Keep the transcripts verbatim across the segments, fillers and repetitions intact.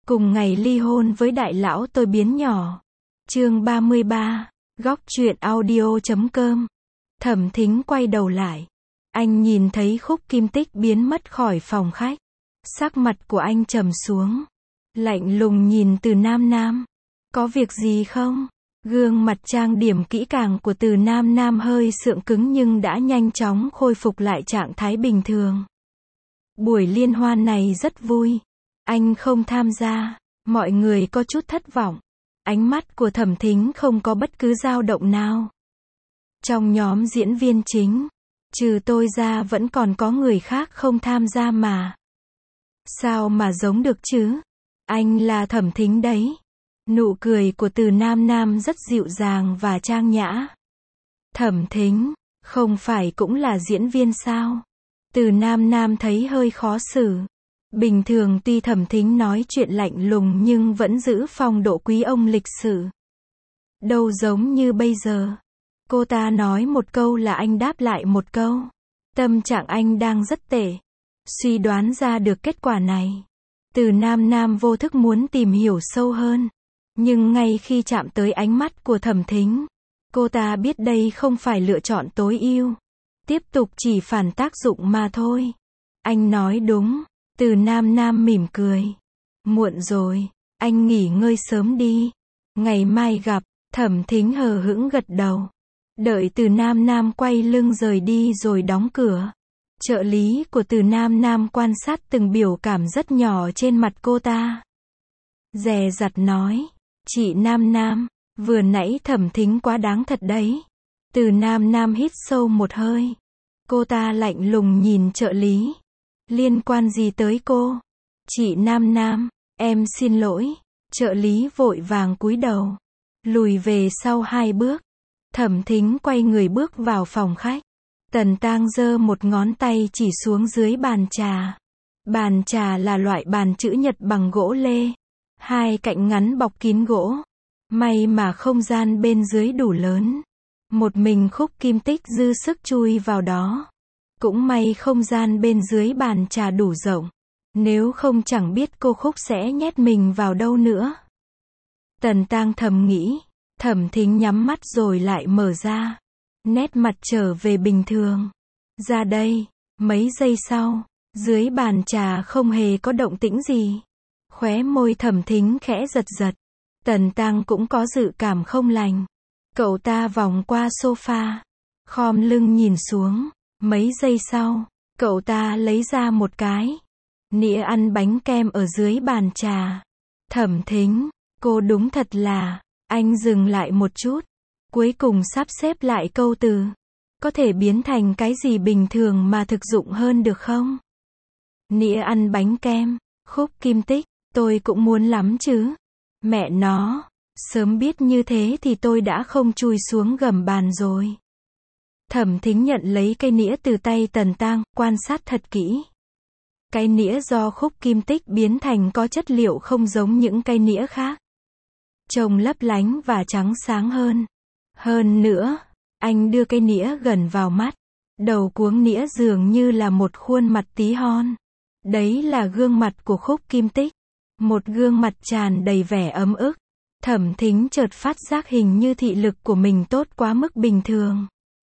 Cùng ngày ly hôn với đại lão tôi biến nhỏ. Chương ba mươi ba, góc truyện audio chấm com. Thẩm Thính quay đầu lại. Anh nhìn thấy Khúc Kim Tích biến mất khỏi phòng khách. Sắc mặt của anh trầm xuống. Lạnh lùng nhìn Từ Nam Nam. Có việc gì không? Gương mặt trang điểm kỹ càng của Từ Nam Nam hơi sượng cứng nhưng đã nhanh chóng khôi phục lại trạng thái bình thường. Buổi liên hoan này rất vui. Anh không tham gia. Mọi người có chút thất vọng. Ánh mắt của Thẩm Thính không có bất cứ dao động nào. Trong nhóm diễn viên chính, trừ tôi ra vẫn còn có người khác không tham gia mà. Sao mà giống được chứ? Anh là Thẩm Thính đấy. Nụ cười của Từ Nam Nam rất dịu dàng và trang nhã. Thẩm Thính, không phải cũng là diễn viên sao? Từ Nam Nam thấy hơi khó xử. Bình thường tuy Thẩm Thính nói chuyện lạnh lùng nhưng vẫn giữ phong độ quý ông lịch sự. Đâu giống như bây giờ. Cô ta nói một câu là anh đáp lại một câu. Tâm trạng anh đang rất tệ. Suy đoán ra được kết quả này. Từ Nam Nam vô thức muốn tìm hiểu sâu hơn. Nhưng ngay khi chạm tới ánh mắt của Thẩm Thính, cô ta biết đây không phải lựa chọn tối ưu. Tiếp tục chỉ phản tác dụng mà thôi. Anh nói đúng. Từ Nam Nam mỉm cười. Muộn rồi, anh nghỉ ngơi sớm đi. Ngày mai gặp. Thẩm Thính hờ hững gật đầu. Đợi Từ Nam Nam quay lưng rời đi rồi đóng cửa. Trợ lý của Từ Nam Nam quan sát từng biểu cảm rất nhỏ trên mặt cô ta. Dè dặt nói. Chị Nam Nam, vừa nãy Thẩm Thính quá đáng thật đấy. Từ Nam Nam hít sâu một hơi. Cô ta lạnh lùng nhìn trợ lý. Liên quan gì tới cô? Chị Nam Nam, em xin lỗi. Trợ lý vội vàng cúi đầu. Lùi về sau hai bước. Thẩm Thính quay người bước vào phòng khách. Tần Tang giơ một ngón tay chỉ xuống dưới bàn trà. Bàn trà là loại bàn chữ nhật bằng gỗ lê. Hai cạnh ngắn bọc kín gỗ. May mà không gian bên dưới đủ lớn. Một mình Khúc Kim Tích dư sức chui vào đó. Cũng may không gian bên dưới bàn trà đủ rộng. Nếu không chẳng biết cô Khúc sẽ nhét mình vào đâu nữa. Tần Tang thầm nghĩ. Thẩm Thính nhắm mắt rồi lại mở ra. Nét mặt trở về bình thường. Ra đây. Mấy giây sau, dưới bàn trà không hề có động tĩnh gì. Khóe môi Thẩm Thính khẽ giật giật. Tần Tang cũng có dự cảm không lành. Cậu ta vòng qua sofa. Khom lưng nhìn xuống. Mấy giây sau, cậu ta lấy ra một cái nĩa ăn bánh kem ở dưới bàn trà. Thẩm Thính, cô đúng thật là... Anh dừng lại một chút. Cuối cùng sắp xếp lại câu từ. Có thể biến thành cái gì bình thường mà thực dụng hơn được không? Nĩa ăn bánh kem. Khúc Kim Tích, tôi cũng muốn lắm chứ. Mẹ nó, sớm biết như thế thì tôi đã không chui xuống gầm bàn rồi. Thẩm Thính nhận lấy cây nĩa từ tay Tần Tang, quan sát thật kỹ. Cái nĩa do Khúc Kim Tích biến thành có chất liệu không giống những cây nĩa khác. Trông lấp lánh và trắng sáng hơn. Hơn nữa, anh đưa cây nĩa gần vào mắt. Đầu cuống nĩa dường như là một khuôn mặt tí hon. Đấy là gương mặt của Khúc Kim Tích. Một gương mặt tràn đầy vẻ ấm ức. Thẩm Thính chợt phát giác hình như thị lực của mình tốt quá mức bình thường.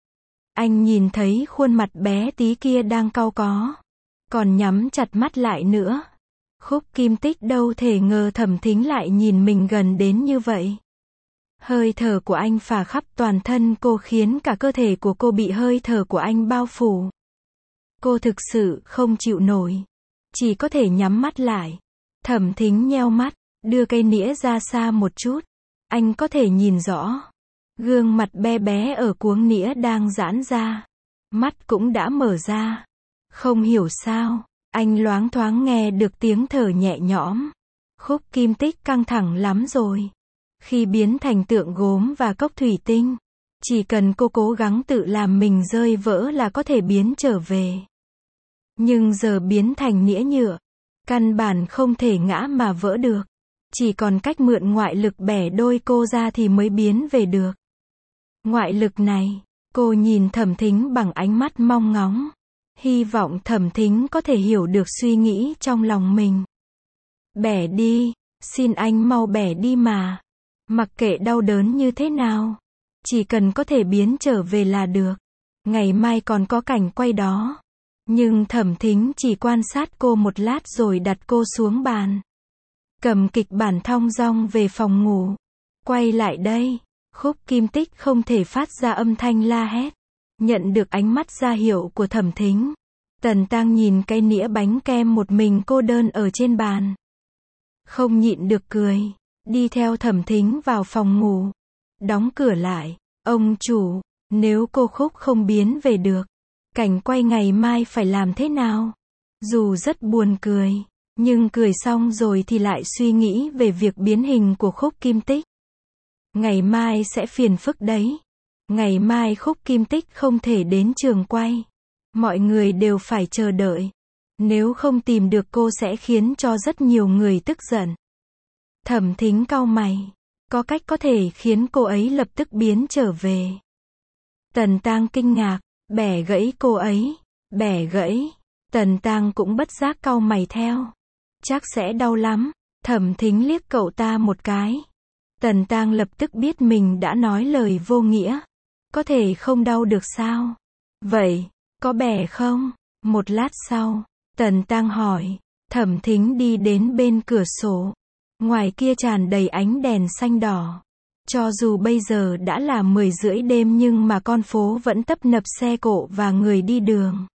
Anh nhìn thấy khuôn mặt bé tí kia đang cau có. Còn nhắm chặt mắt lại nữa. Khúc Kim Tích đâu thể ngờ Thẩm Thính lại nhìn mình gần đến như vậy. Hơi thở của anh phả khắp toàn thân cô khiến cả cơ thể của cô bị hơi thở của anh bao phủ. Cô thực sự không chịu nổi. Chỉ có thể nhắm mắt lại. Thẩm Thính nheo mắt, đưa cây nĩa ra xa một chút. Anh có thể nhìn rõ. Gương mặt bé bé ở cuống nĩa đang giãn ra. Mắt cũng đã mở ra. Không hiểu sao. Anh loáng thoáng nghe được tiếng thở nhẹ nhõm. Khúc Kim Tích căng thẳng lắm rồi. Khi biến thành tượng gốm và cốc thủy tinh, chỉ cần cô cố gắng tự làm mình rơi vỡ là có thể biến trở về. Nhưng giờ biến thành nĩa nhựa, căn bản không thể ngã mà vỡ được. Chỉ còn cách mượn ngoại lực bẻ đôi cô ra thì mới biến về được. Ngoại lực này, cô nhìn Thẩm Thính bằng ánh mắt mong ngóng. Hy vọng Thẩm Thính có thể hiểu được suy nghĩ trong lòng mình. Bẻ đi. Xin anh mau bẻ đi mà. Mặc kệ đau đớn như thế nào. Chỉ cần có thể biến trở về là được. Ngày mai còn có cảnh quay đó. Nhưng Thẩm Thính chỉ quan sát cô một lát rồi đặt cô xuống bàn. Cầm kịch bản thong dong về phòng ngủ. Quay lại đây. Khúc Kim Tích không thể phát ra âm thanh la hét. Nhận được ánh mắt ra hiệu của Thẩm Thính. Tần Tang nhìn cái nĩa bánh kem một mình cô đơn ở trên bàn. Không nhịn được cười. Đi theo Thẩm Thính vào phòng ngủ. Đóng cửa lại. Ông chủ, nếu cô Khúc không biến về được, cảnh quay ngày mai phải làm thế nào? Dù rất buồn cười, nhưng cười xong rồi thì lại suy nghĩ về việc biến hình của Khúc Kim Tích. Ngày mai sẽ phiền phức đấy. Ngày mai Khúc Kim Tích không thể đến trường quay. Mọi người đều phải chờ đợi. Nếu không tìm được cô sẽ khiến cho rất nhiều người tức giận. Thẩm Thính cau mày. Có cách có thể khiến cô ấy lập tức biến trở về. Tần Tang kinh ngạc. Bẻ gãy cô ấy. Bẻ gãy. Tần Tang cũng bất giác cau mày theo. Chắc sẽ đau lắm. Thẩm Thính liếc cậu ta một cái. Tần Tang lập tức biết mình đã nói lời vô nghĩa. Có thể không đau được sao? Vậy, có bẻ không? Một lát sau, Tần Tang hỏi. Thẩm Thính đi đến bên cửa sổ. Ngoài kia tràn đầy ánh đèn xanh đỏ. Cho dù bây giờ đã là mười rưỡi đêm nhưng mà con phố vẫn tấp nập xe cộ và người đi đường.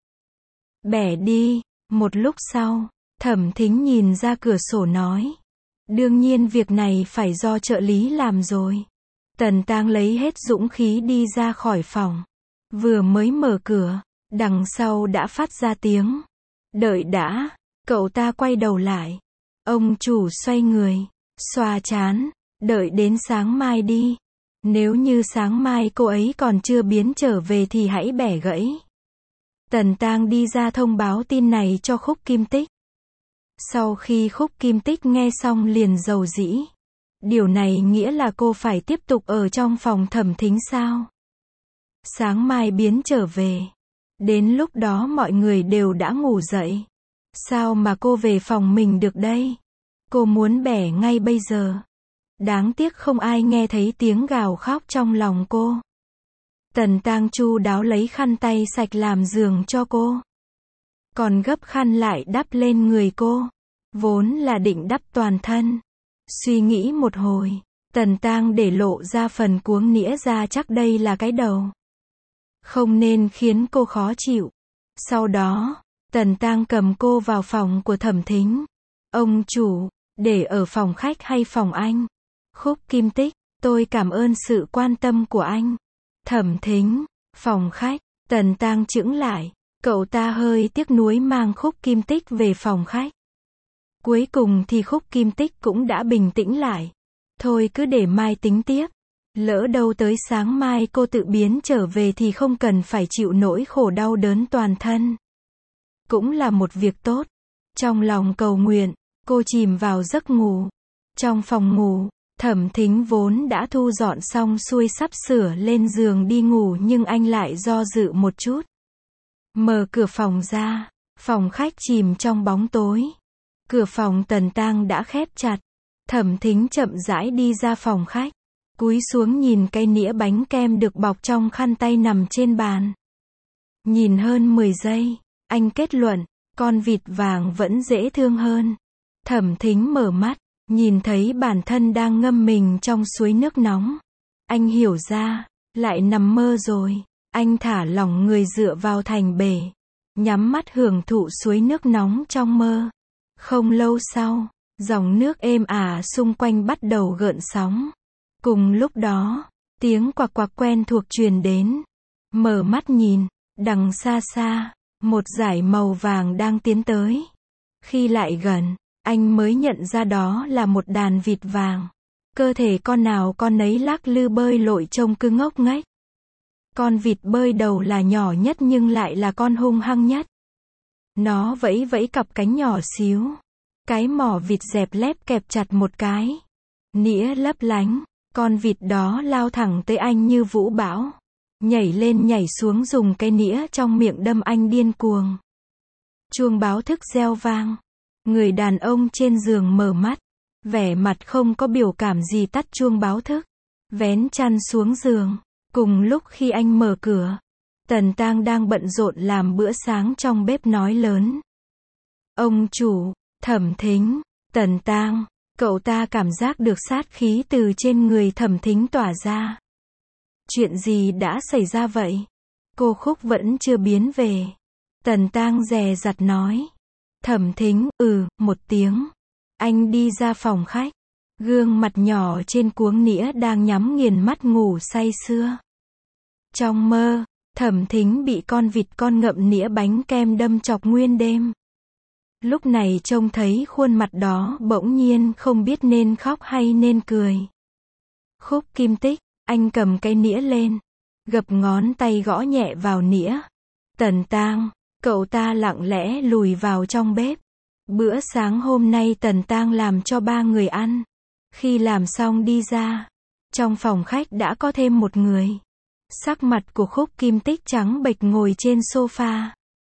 Bẻ đi. Một lúc sau, Thẩm Thính nhìn ra cửa sổ nói. Đương nhiên việc này phải do trợ lý làm rồi. Tần Tang lấy hết dũng khí đi ra khỏi phòng. Vừa mới mở cửa, đằng sau đã phát ra tiếng. Đợi đã. Cậu ta quay đầu lại. Ông chủ xoay người, xoa trán, đợi đến sáng mai đi. Nếu như sáng mai cô ấy còn chưa biến trở về thì hãy bẻ gãy. Tần Tang đi ra thông báo tin này cho Khúc Kim Tích. Sau khi Khúc Kim Tích nghe xong liền rầu rĩ. Điều này nghĩa là cô phải tiếp tục ở trong phòng Thẩm Thính sao? Sáng mai biến trở về. Đến lúc đó mọi người đều đã ngủ dậy. Sao mà cô về phòng mình được đây? Cô muốn bẻ ngay bây giờ. Đáng tiếc không ai nghe thấy tiếng gào khóc trong lòng cô. Tần Tang chu đáo lấy khăn tay sạch làm giường cho cô. Còn gấp khăn lại đắp lên người cô. Vốn là định đắp toàn thân. Suy nghĩ một hồi, Tần Tang để lộ ra phần cuống nĩa ra chắc đây là cái đầu. Không nên khiến cô khó chịu. Sau đó, Tần Tang cầm cô vào phòng của Thẩm Thính. Ông chủ, để ở phòng khách hay phòng anh? Khúc Kim Tích, tôi cảm ơn sự quan tâm của anh. Thẩm Thính, phòng khách. Tần Tang chững lại. Cậu ta hơi tiếc nuối mang Khúc Kim Tích về phòng khách. Cuối cùng thì Khúc Kim Tích cũng đã bình tĩnh lại. Thôi cứ để mai tính tiếp. Lỡ đâu tới sáng mai cô tự biến trở về thì không cần phải chịu nỗi khổ đau đớn toàn thân. Cũng là một việc tốt. Trong lòng cầu nguyện, cô chìm vào giấc ngủ. Trong phòng ngủ, Thẩm Thính vốn đã thu dọn xong xuôi sắp sửa lên giường đi ngủ nhưng anh lại do dự một chút. Mở cửa phòng ra, phòng khách chìm trong bóng tối. Cửa phòng Tần Tang đã khép chặt. Thẩm Thính chậm rãi đi ra phòng khách. Cúi xuống nhìn cái nĩa bánh kem được bọc trong khăn tay nằm trên bàn. Nhìn hơn mười giây, anh kết luận, con vịt vàng vẫn dễ thương hơn. Thẩm Thính mở mắt, nhìn thấy bản thân đang ngâm mình trong suối nước nóng. Anh hiểu ra, lại nằm mơ rồi. Anh thả lỏng người dựa vào thành bể, nhắm mắt hưởng thụ suối nước nóng trong mơ. Không lâu sau, dòng nước êm ả xung quanh bắt đầu gợn sóng. Cùng lúc đó, tiếng quạc quạc quen thuộc truyền đến. Mở mắt nhìn, đằng xa xa, một dải màu vàng đang tiến tới. Khi lại gần, anh mới nhận ra đó là một đàn vịt vàng. Cơ thể con nào con nấy lắc lư bơi lội trông cứ ngốc nghếch. Con vịt bơi đầu là nhỏ nhất nhưng lại là con hung hăng nhất. Nó vẫy vẫy cặp cánh nhỏ xíu. Cái mỏ vịt dẹp lép kẹp chặt một cái. Nĩa lấp lánh. Con vịt đó lao thẳng tới anh như vũ bão. Nhảy lên nhảy xuống dùng cái nĩa trong miệng đâm anh điên cuồng. Chuông báo thức reo vang. Người đàn ông trên giường mở mắt. vẻ mặt không có biểu cảm gì tắt chuông báo thức, vén chăn xuống giường. Cùng lúc khi anh mở cửa, Tần Tang đang bận rộn làm bữa sáng trong bếp nói lớn. Ông chủ, Thẩm Thính, Tần Tang, cậu ta cảm giác được sát khí từ trên người Thẩm Thính tỏa ra. Chuyện gì đã xảy ra vậy? Cô Khúc vẫn chưa biến về. Tần Tang dè dặt nói. Thẩm Thính, ừ, một tiếng. Anh đi ra phòng khách. Gương mặt nhỏ trên cuống nĩa đang nhắm nghiền mắt ngủ say sưa. Trong mơ, Thẩm Thính bị con vịt con ngậm nĩa bánh kem đâm chọc nguyên đêm. Lúc này trông thấy khuôn mặt đó bỗng nhiên không biết nên khóc hay nên cười. Khúc Kim Tích, anh cầm cái nĩa lên, gập ngón tay gõ nhẹ vào nĩa. Tần Tang, cậu ta lặng lẽ lùi vào trong bếp. Bữa sáng hôm nay Tần Tang làm cho ba người ăn. Khi làm xong đi ra, trong phòng khách đã có thêm một người. Sắc mặt của Khúc Kim Tích trắng bệch ngồi trên sofa.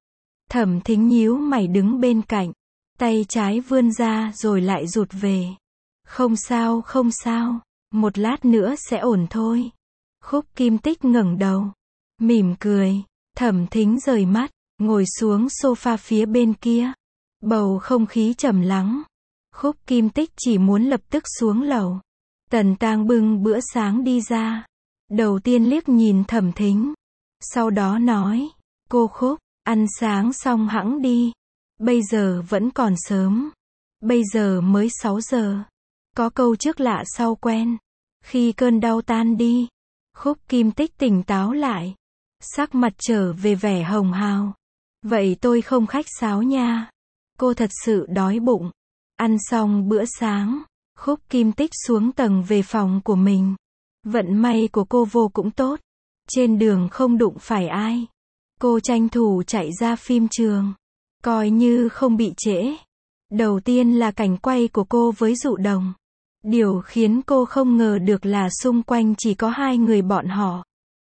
Thẩm Thính nhíu mày đứng bên cạnh, tay trái vươn ra rồi lại rụt về. Không sao, không sao, một lát nữa sẽ ổn thôi. Khúc Kim Tích ngẩng đầu, mỉm cười. Thẩm Thính rời mắt, ngồi xuống sofa phía bên kia. Bầu không khí trầm lắng. Khúc Kim Tích chỉ muốn lập tức xuống lầu. Tần Tang bưng bữa sáng đi ra. Đầu tiên liếc nhìn Thẩm Thính, sau đó nói, cô Khúc, ăn sáng xong hẵng đi. Bây giờ vẫn còn sớm. Bây giờ mới sáu giờ. Có câu trước lạ sau quen. Khi cơn đau tan đi, Khúc Kim Tích tỉnh táo lại. Sắc mặt trở về vẻ hồng hào. Vậy tôi không khách sáo nha. Cô thật sự đói bụng. Ăn xong bữa sáng, Khúc Kim Tích xuống tầng về phòng của mình. Vận may của cô vô cũng tốt. Trên đường không đụng phải ai. Cô tranh thủ chạy ra phim trường. Coi như không bị trễ. Đầu tiên là cảnh quay của cô với Dụ Đồng. Điều khiến cô không ngờ được là xung quanh chỉ có hai người bọn họ.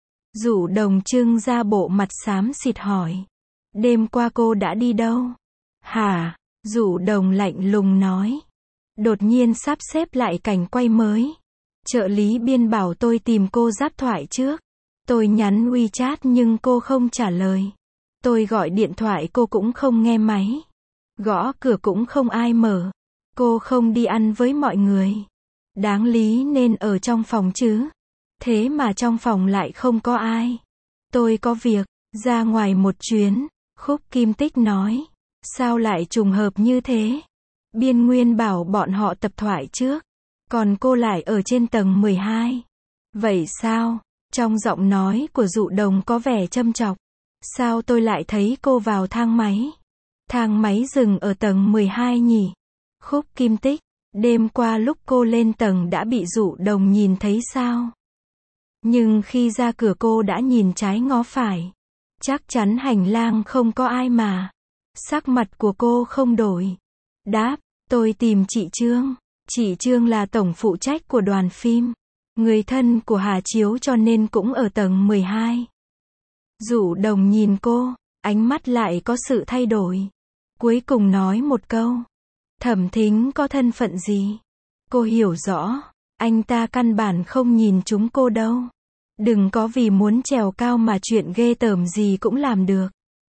Dụ Đồng trưng ra bộ mặt xám xịt hỏi. Đêm qua cô đã đi đâu? Hả? Dụ Đồng lạnh lùng nói. Đột nhiên sắp xếp lại cảnh quay mới. Trợ lý biên bảo tôi tìm cô giáp thoại trước. Tôi nhắn WeChat nhưng cô không trả lời. Tôi gọi điện thoại cô cũng không nghe máy. Gõ cửa cũng không ai mở. Cô không đi ăn với mọi người. Đáng lý nên ở trong phòng chứ. Thế mà trong phòng lại không có ai. Tôi có việc, ra ngoài một chuyến. Khúc Kim Tích nói. Sao lại trùng hợp như thế? Biên Nguyên bảo bọn họ tập thoại trước. Còn cô lại ở trên tầng mười hai. Vậy sao? Trong giọng nói của Dụ Đồng có vẻ châm chọc. Sao tôi lại thấy cô vào thang máy? Thang máy dừng ở tầng mười hai nhỉ? Khúc Kim Tích, đêm qua lúc cô lên tầng đã bị Dụ Đồng nhìn thấy sao? Nhưng khi ra cửa cô đã nhìn trái ngó phải. Chắc chắn hành lang không có ai mà. Sắc mặt của cô không đổi. Đáp, tôi tìm chị Trương. Chị Trương là tổng phụ trách của đoàn phim. Người thân của Hà Chiếu cho nên cũng ở tầng mười hai. Dụ Đồng nhìn cô, ánh mắt lại có sự thay đổi. Cuối cùng nói một câu. Thẩm Thính có thân phận gì? Cô hiểu rõ, anh ta căn bản không nhìn chúng cô đâu. Đừng có vì muốn trèo cao mà chuyện ghê tởm gì cũng làm được.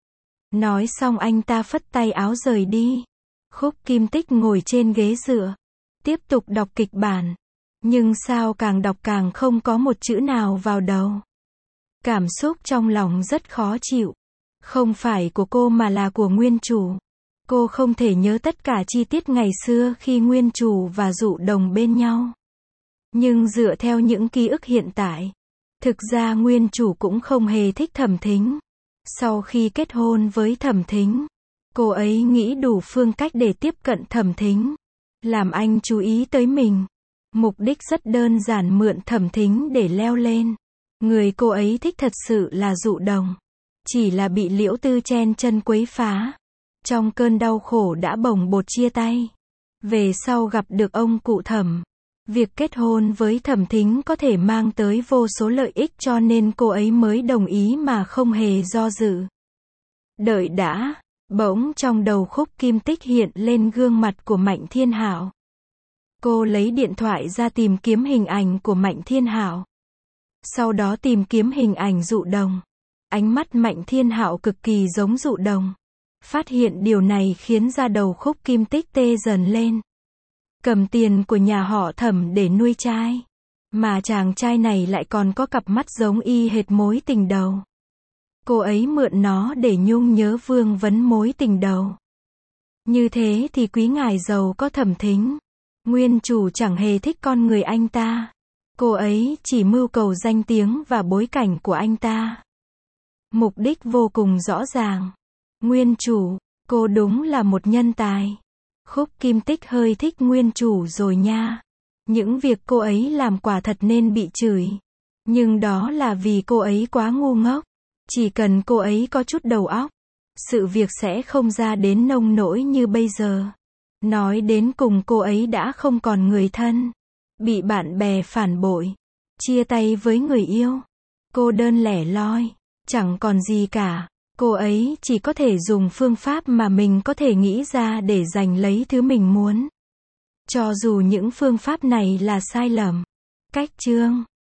Nói xong anh ta phất tay áo rời đi. Khúc Kim Tích ngồi trên ghế dựa, tiếp tục đọc kịch bản. Nhưng sao càng đọc càng không có một chữ nào vào đầu. Cảm xúc trong lòng rất khó chịu. Không phải của cô mà là của nguyên chủ. Cô không thể nhớ tất cả chi tiết ngày xưa khi nguyên chủ và Dụ Đồng bên nhau. Nhưng dựa theo những ký ức hiện tại, thực ra nguyên chủ cũng không hề thích Thẩm Thính. Sau khi kết hôn với Thẩm Thính, cô ấy nghĩ đủ phương cách để tiếp cận Thẩm Thính, làm anh chú ý tới mình. Mục đích rất đơn giản, mượn Thẩm Thính để leo lên. Người cô ấy thích thật sự là Dụ Đồng. Chỉ là bị Liễu Tư chen chân quấy phá. Trong cơn đau khổ đã bồng bột chia tay. Về sau gặp được ông cụ Thẩm. Việc kết hôn với Thẩm Thính có thể mang tới vô số lợi ích cho nên cô ấy mới đồng ý mà không hề do dự. Đợi đã, bỗng trong đầu Khúc Kim Tích hiện lên gương mặt của Mạnh Thiên Hạo. Cô lấy điện thoại ra tìm kiếm hình ảnh của Mạnh Thiên Hạo. Sau đó tìm kiếm hình ảnh Dụ Đồng. Ánh mắt Mạnh Thiên Hạo cực kỳ giống Dụ Đồng. Phát hiện điều này khiến da đầu Khúc Kim Tích tê dần lên. Cầm tiền của nhà họ Thẩm để nuôi trai. Mà chàng trai này lại còn có cặp mắt giống y hệt mối tình đầu. Cô ấy mượn nó để nhung nhớ vương vấn mối tình đầu. Như thế thì quý ngài giàu có Thẩm Thính. Nguyên chủ chẳng hề thích con người anh ta. Cô ấy chỉ mưu cầu danh tiếng và bối cảnh của anh ta. Mục đích vô cùng rõ ràng. Nguyên chủ, cô đúng là một nhân tài. Khúc Kim Tích hơi thích nguyên chủ rồi nha. Những việc cô ấy làm quả thật nên bị chửi. Nhưng đó là vì cô ấy quá ngu ngốc. Chỉ cần cô ấy có chút đầu óc, sự việc sẽ không ra đến nông nỗi như bây giờ. Nói đến cùng cô ấy đã không còn người thân. Bị bạn bè phản bội. Chia tay với người yêu. Cô đơn lẻ loi. Chẳng còn gì cả. Cô ấy chỉ có thể dùng phương pháp mà mình có thể nghĩ ra để giành lấy thứ mình muốn. Cho dù những phương pháp này là sai lầm. Cách chương